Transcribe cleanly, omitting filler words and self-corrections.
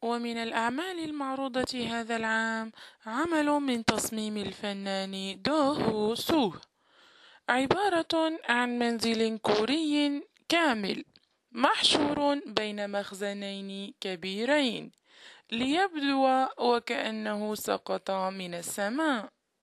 ومن الأعمال المعروضة هذا العام عمل من تصميم الفنان دو هو سوه، عبارة عن منزل كوري كامل محشور بين مخزنين كبيرين، ليبدو وكأنه سقط من السماء.